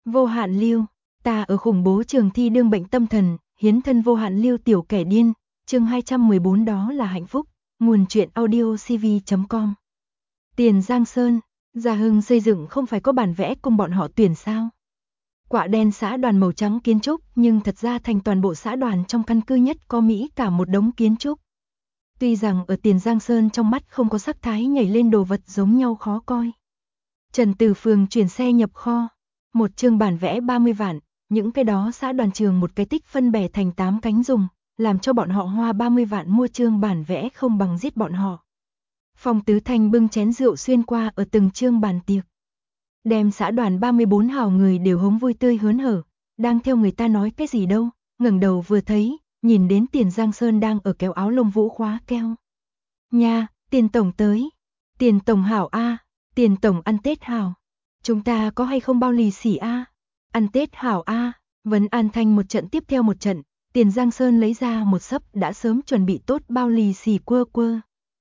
Vô hạn lưu, ta ở khủng bố trường thi đương bệnh tâm thần, hiến thân vô hạn lưu tiểu kẻ điên, chương 214 đó là hạnh phúc, nguồn truyện audio cv.com. Tiền Giang Sơn, Gia Hưng xây dựng không phải có bản vẽ cùng bọn họ tuyển sao? Quả đen xã đoàn màu trắng kiến trúc, nhưng thật ra thành toàn bộ xã đoàn trong căn cứ nhất có Mỹ cả một đống kiến trúc. Tuy rằng ở Tiền Giang Sơn trong mắt không có sắc thái nhảy lên đồ vật giống nhau khó coi. Trần Từ Phường chuyển xe nhập kho, một chương bản vẽ 30 vạn, những cái đó xã đoàn trường một cái tích phân bẻ thành 8 cánh dùng, làm cho bọn họ hoa 30 vạn mua chương bản vẽ không bằng giết bọn họ. Phong Tứ Thanh bưng chén rượu xuyên qua ở từng chương bàn tiệc. Đem xã đoàn 34 hào người đều hống vui tươi hớn hở, đang theo người ta nói cái gì đâu, ngẩng đầu vừa thấy, nhìn đến Tiền Giang Sơn đang ở kéo áo lông vũ khóa keo. Nha, Tiền Tổng tới. Tiền Tổng hảo a, Tiền Tổng ăn Tết hảo. Chúng ta có hay không bao lì xì a? Ăn Tết hảo a. Vấn an thanh một trận tiếp theo một trận, Tiền Giang Sơn lấy ra một sấp đã sớm chuẩn bị tốt bao lì xì quơ quơ.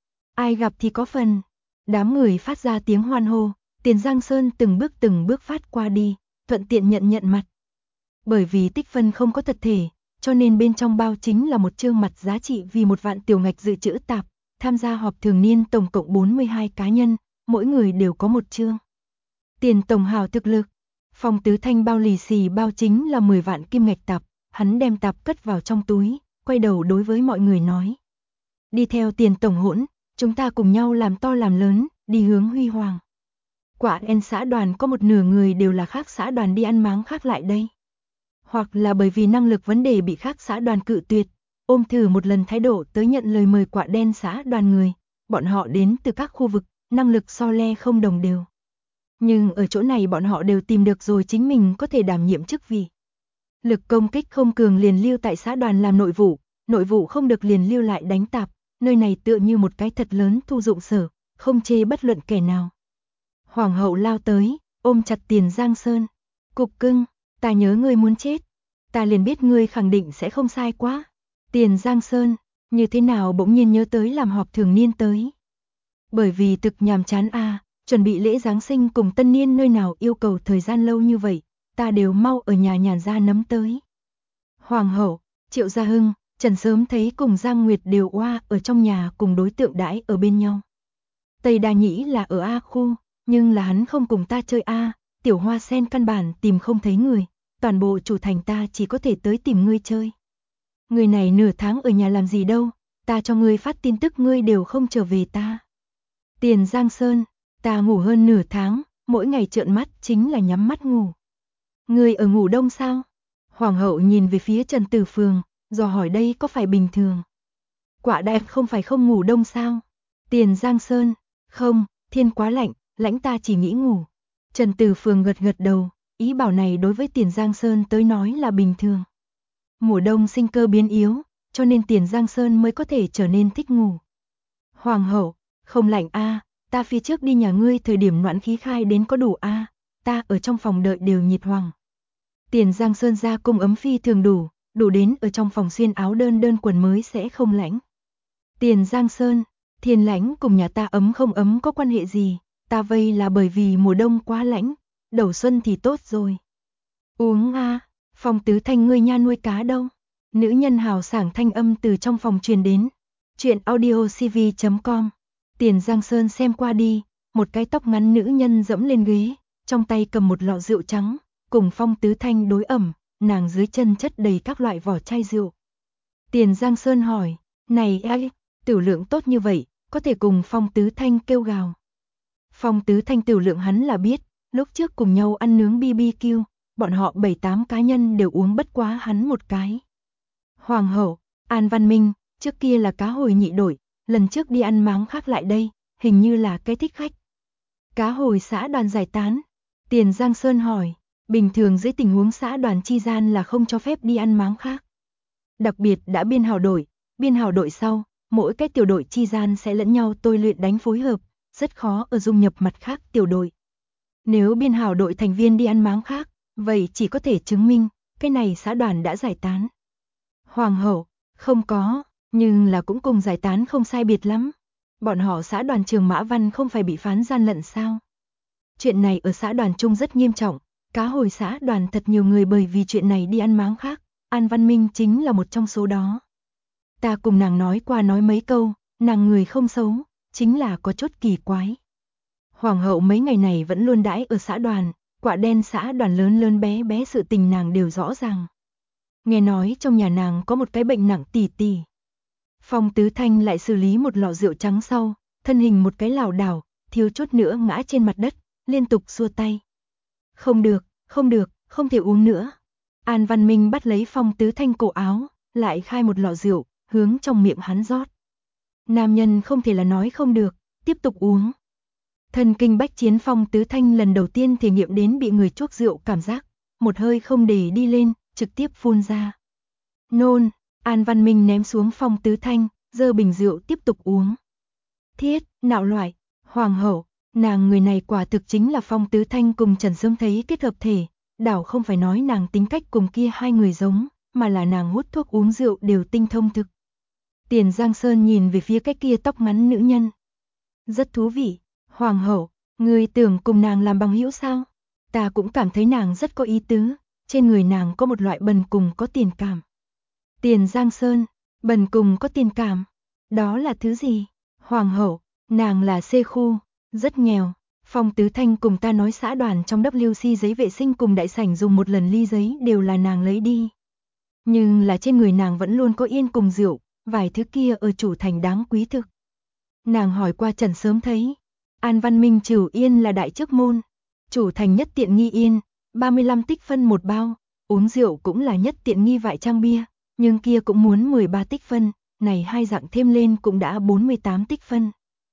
Ai gặp thì có phần. Đám người phát ra tiếng hoan hô, Tiền Giang Sơn từng bước phát qua đi, thuận tiện nhận mặt. Bởi vì tích phân không có thật thể, cho nên bên trong bao chính là một chương mặt giá trị vì 1 vạn tiểu ngạch dự trữ tạp, tham gia họp thường niên tổng cộng 42 cá nhân, mỗi người đều có một chương. Tiền Tổng hào thực lực, Phong Tứ Thanh bao lì xì bao chính là 10 vạn kim ngạch tạp, hắn đem tạp cất vào trong túi, quay đầu đối với mọi người nói. Đi theo Tiền Tổng hỗn, chúng ta cùng nhau làm to làm lớn, đi hướng huy hoàng. Quả en xã đoàn có một nửa người đều là khác xã đoàn đi ăn máng khác lại đây. Hoặc là bởi vì năng lực vấn đề bị khác xã đoàn cự tuyệt, ôm thử một lần thái độ tới nhận lời mời quả đen xã đoàn người, bọn họ đến từ các khu vực, năng lực so le không đồng đều. Nhưng ở chỗ này bọn họ đều tìm được rồi chính mình có thể đảm nhiệm chức vị. Lực công kích không cường liền lưu tại xã đoàn làm nội vụ không được liền lưu lại đánh tạp, nơi này tựa như một cái thật lớn thu dụng sở, không chê bất luận kẻ nào. Hoàng hậu lao tới, ôm chặt Tiền Giang Sơn. Cục cưng, ta nhớ ngươi muốn chết. Ta liền biết ngươi khẳng định sẽ không sai quá. Tiền Giang Sơn, như thế nào bỗng nhiên nhớ tới làm họp thường niên tới. Bởi vì thực nhàm chán chuẩn bị lễ Giáng sinh cùng tân niên nơi nào yêu cầu thời gian lâu như vậy, ta đều mau ở nhà nhàn ra nấm tới. Hoàng hậu, Triệu Gia Hưng, Trần sớm thấy cùng Giang Nguyệt đều oa ở trong nhà cùng đối tượng đãi ở bên nhau. Tây Đa Nhĩ là ở A khu, nhưng là hắn không cùng ta chơi Tiểu Hoa Sen căn bản tìm không thấy người, toàn bộ chủ thành ta chỉ có thể tới tìm ngươi chơi. Người này nửa tháng ở nhà làm gì đâu, ta cho ngươi phát tin tức ngươi đều không trở về ta. Tiền Giang Sơn, ta ngủ hơn nửa tháng, mỗi ngày trợn mắt chính là nhắm mắt ngủ. Ngươi ở ngủ đông sao? Hoàng hậu nhìn về phía Trần Tử Phường, dò hỏi đây có phải bình thường. Quả đại không phải không ngủ đông sao? Tiền Giang Sơn, không, thiên quá lạnh, lãnh ta chỉ nghĩ ngủ. Trần Tử Phường gật đầu, ý bảo này đối với Tiền Giang Sơn tới nói là bình thường. Mùa đông sinh cơ biến yếu, cho nên Tiền Giang Sơn mới có thể trở nên thích ngủ. Hoàng hậu, không lạnh ta phía trước đi nhà ngươi thời điểm noãn khí khai đến có đủ ta ở trong phòng đợi đều nhiệt hoàng. Tiền Giang Sơn ra cung ấm phi thường đủ đến ở trong phòng xuyên áo đơn quần mới sẽ không lạnh. Tiền Giang Sơn, thiên lãnh cùng nhà ta ấm không ấm có quan hệ gì, ta vây là bởi vì mùa đông quá lạnh, đầu xuân thì tốt rồi. Uống Phong Tứ Thanh ngươi nha nuôi cá đâu? Nữ nhân hào sảng thanh âm từ trong phòng truyền đến. Chuyện audio cv.com. Tiền Giang Sơn xem qua đi, một cái tóc ngắn nữ nhân dẫm lên ghế, trong tay cầm một lọ rượu trắng, cùng Phong Tứ Thanh đối ẩm, nàng dưới chân chất đầy các loại vỏ chai rượu. Tiền Giang Sơn hỏi, này tiểu lượng tốt như vậy, có thể cùng Phong Tứ Thanh kêu gào. Phong Tứ Thanh tiểu lượng hắn là biết, lúc trước cùng nhau ăn nướng BBQ, bọn họ 7-8 cá nhân đều uống bất quá hắn một cái. Hoàng hậu, An Văn Minh, trước kia là cá hồi nhị đội, lần trước đi ăn máng khác lại đây, hình như là cái thích khách. Cá hồi xã đoàn giải tán. Tiền Giang Sơn hỏi, bình thường dưới tình huống xã đoàn chi gian là không cho phép đi ăn máng khác. Đặc biệt đã biên hào đội sau, mỗi cái tiểu đội chi gian sẽ lẫn nhau tôi luyện đánh phối hợp, rất khó ở dung nhập mặt khác tiểu đội. Nếu biên hào đội thành viên đi ăn máng khác, vậy chỉ có thể chứng minh, cái này xã đoàn đã giải tán. Hoàng hậu, không có, nhưng là cũng cùng giải tán không sai biệt lắm. Bọn họ xã đoàn trường Mã Văn không phải bị phán gian lận sao? Chuyện này ở xã đoàn Trung rất nghiêm trọng, Cá hồi xã đoàn thật nhiều người bởi vì chuyện này đi ăn máng khác, An Văn Minh chính là một trong số đó. Ta cùng nàng nói qua nói mấy câu, nàng người không xấu, chính là có chút kỳ quái. Hoàng hậu mấy ngày này vẫn luôn đãi ở xã đoàn, quả đen xã đoàn lớn lớn bé bé sự tình nàng đều rõ ràng. Nghe nói trong nhà nàng có một cái bệnh nặng tỉ tỉ. Phong Tứ Thanh lại xử lý một lọ rượu trắng sau, thân hình một cái lảo đảo, thiếu chút nữa ngã trên mặt đất, liên tục xua tay. Không được, không được, không thể uống nữa. An Văn Minh bắt lấy Phong Tứ Thanh cổ áo, lại khai một lọ rượu, hướng trong miệng hắn rót. Nam nhân không thể là nói không được, tiếp tục uống. Thần kinh bách chiến Phong Tứ Thanh lần đầu tiên thể nghiệm đến bị người chuốc rượu cảm giác, một hơi không để đi lên, trực tiếp phun ra. Nôn, An Văn Minh ném xuống Phong Tứ Thanh, giơ bình rượu tiếp tục uống. Thiết, nạo loại, hoàng hậu, nàng người này quả thực chính là Phong Tứ Thanh cùng Trần Sớm thấy kết hợp thể, đảo không phải nói nàng tính cách cùng kia hai người giống, mà là nàng hút thuốc uống rượu đều tinh thông thực. Tiền Giang Sơn nhìn về phía cái kia tóc ngắn nữ nhân. Rất thú vị, hoàng hậu, ngươi tưởng cùng nàng làm bằng hữu sao? Ta cũng cảm thấy nàng rất có ý tứ, trên người nàng có một loại bần cùng có tiền cảm. Tiền Giang Sơn, bần cùng có tiền cảm, đó là thứ gì? Hoàng hậu, nàng là C khu, rất nghèo. Phong Tứ Thanh cùng ta nói xã đoàn trong WC giấy vệ sinh cùng đại sảnh dùng một lần ly giấy đều là nàng lấy đi. Nhưng là trên người nàng vẫn luôn có yên cùng rượu, vài thứ kia ở chủ thành đáng quý thực. Nàng hỏi qua Trần Sớm thấy, An Văn Minh trừ yên là đại chức môn, chủ thành nhất tiện nghi yên, 35 tích phân một bao, uống rượu cũng là nhất tiện nghi vại trang bia, nhưng kia cũng muốn 13 tích phân, này hai dạng thêm lên cũng đã 48 tích phân.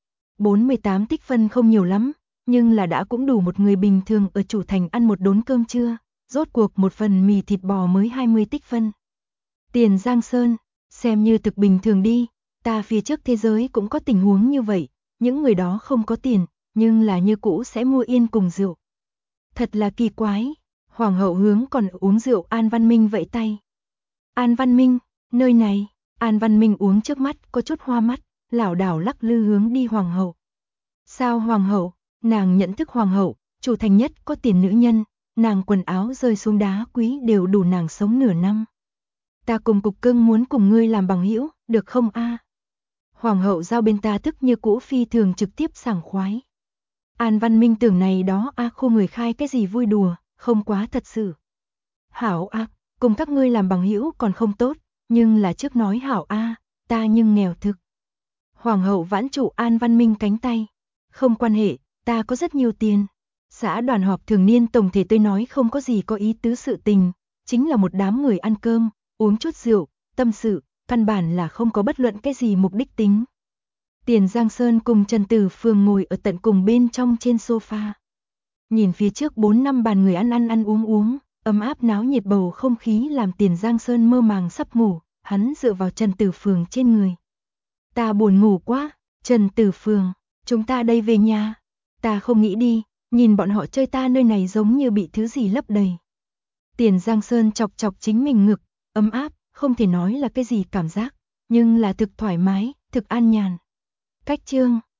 48 tích phân không nhiều lắm, nhưng là đã cũng đủ một người bình thường ở chủ thành ăn một đốn cơm trưa, rốt cuộc một phần mì thịt bò mới 20 tích phân. Tiền Giang Sơn, xem như thực bình thường đi, ta phía trước thế giới cũng có tình huống như vậy, những người đó không có tiền, nhưng là như cũ sẽ mua yên cùng rượu. Thật là kỳ quái, hoàng hậu hướng còn uống rượu An Văn Minh vẫy tay. An Văn Minh, nơi này, An Văn Minh uống trước mắt có chút hoa mắt, lảo đảo lắc lư hướng đi hoàng hậu. Sao hoàng hậu, nàng nhận thức hoàng hậu, chủ thành nhất có tiền nữ nhân, nàng quần áo rơi xuống đá quý đều đủ nàng sống nửa năm. Ta cùng cục cưng muốn cùng ngươi làm bằng hữu, được không a? Hoàng hậu giao bên ta thức như cũ phi thường trực tiếp sảng khoái. An Văn Minh tưởng này đó khu người khai cái gì vui đùa, không quá thật sự. Hảo cùng các ngươi làm bằng hữu còn không tốt, nhưng là trước nói hảo ta nhưng nghèo thực. Hoàng hậu vãn trụ An Văn Minh cánh tay. Không quan hệ, ta có rất nhiều tiền. Xã đoàn họp thường niên tổng thể tôi nói không có gì có ý tứ sự tình, chính là một đám người ăn cơm, uống chút rượu, tâm sự, căn bản là không có bất luận cái gì mục đích tính. Tiền Giang Sơn cùng Trần Tử Phương ngồi ở tận cùng bên trong trên sofa. Nhìn phía trước 4 năm bàn người ăn uống, ấm áp náo nhiệt bầu không khí làm Tiền Giang Sơn mơ màng sắp ngủ, hắn dựa vào Trần Tử Phương trên người. Ta buồn ngủ quá, Trần Tử Phương, chúng ta đây về nhà. Ta không nghĩ đi, nhìn bọn họ chơi ta nơi này giống như bị thứ gì lấp đầy. Tiền Giang Sơn chọc chọc chính mình ngực, ấm áp, không thể nói là cái gì cảm giác, nhưng là thực thoải mái, thực an nhàn. Cách chương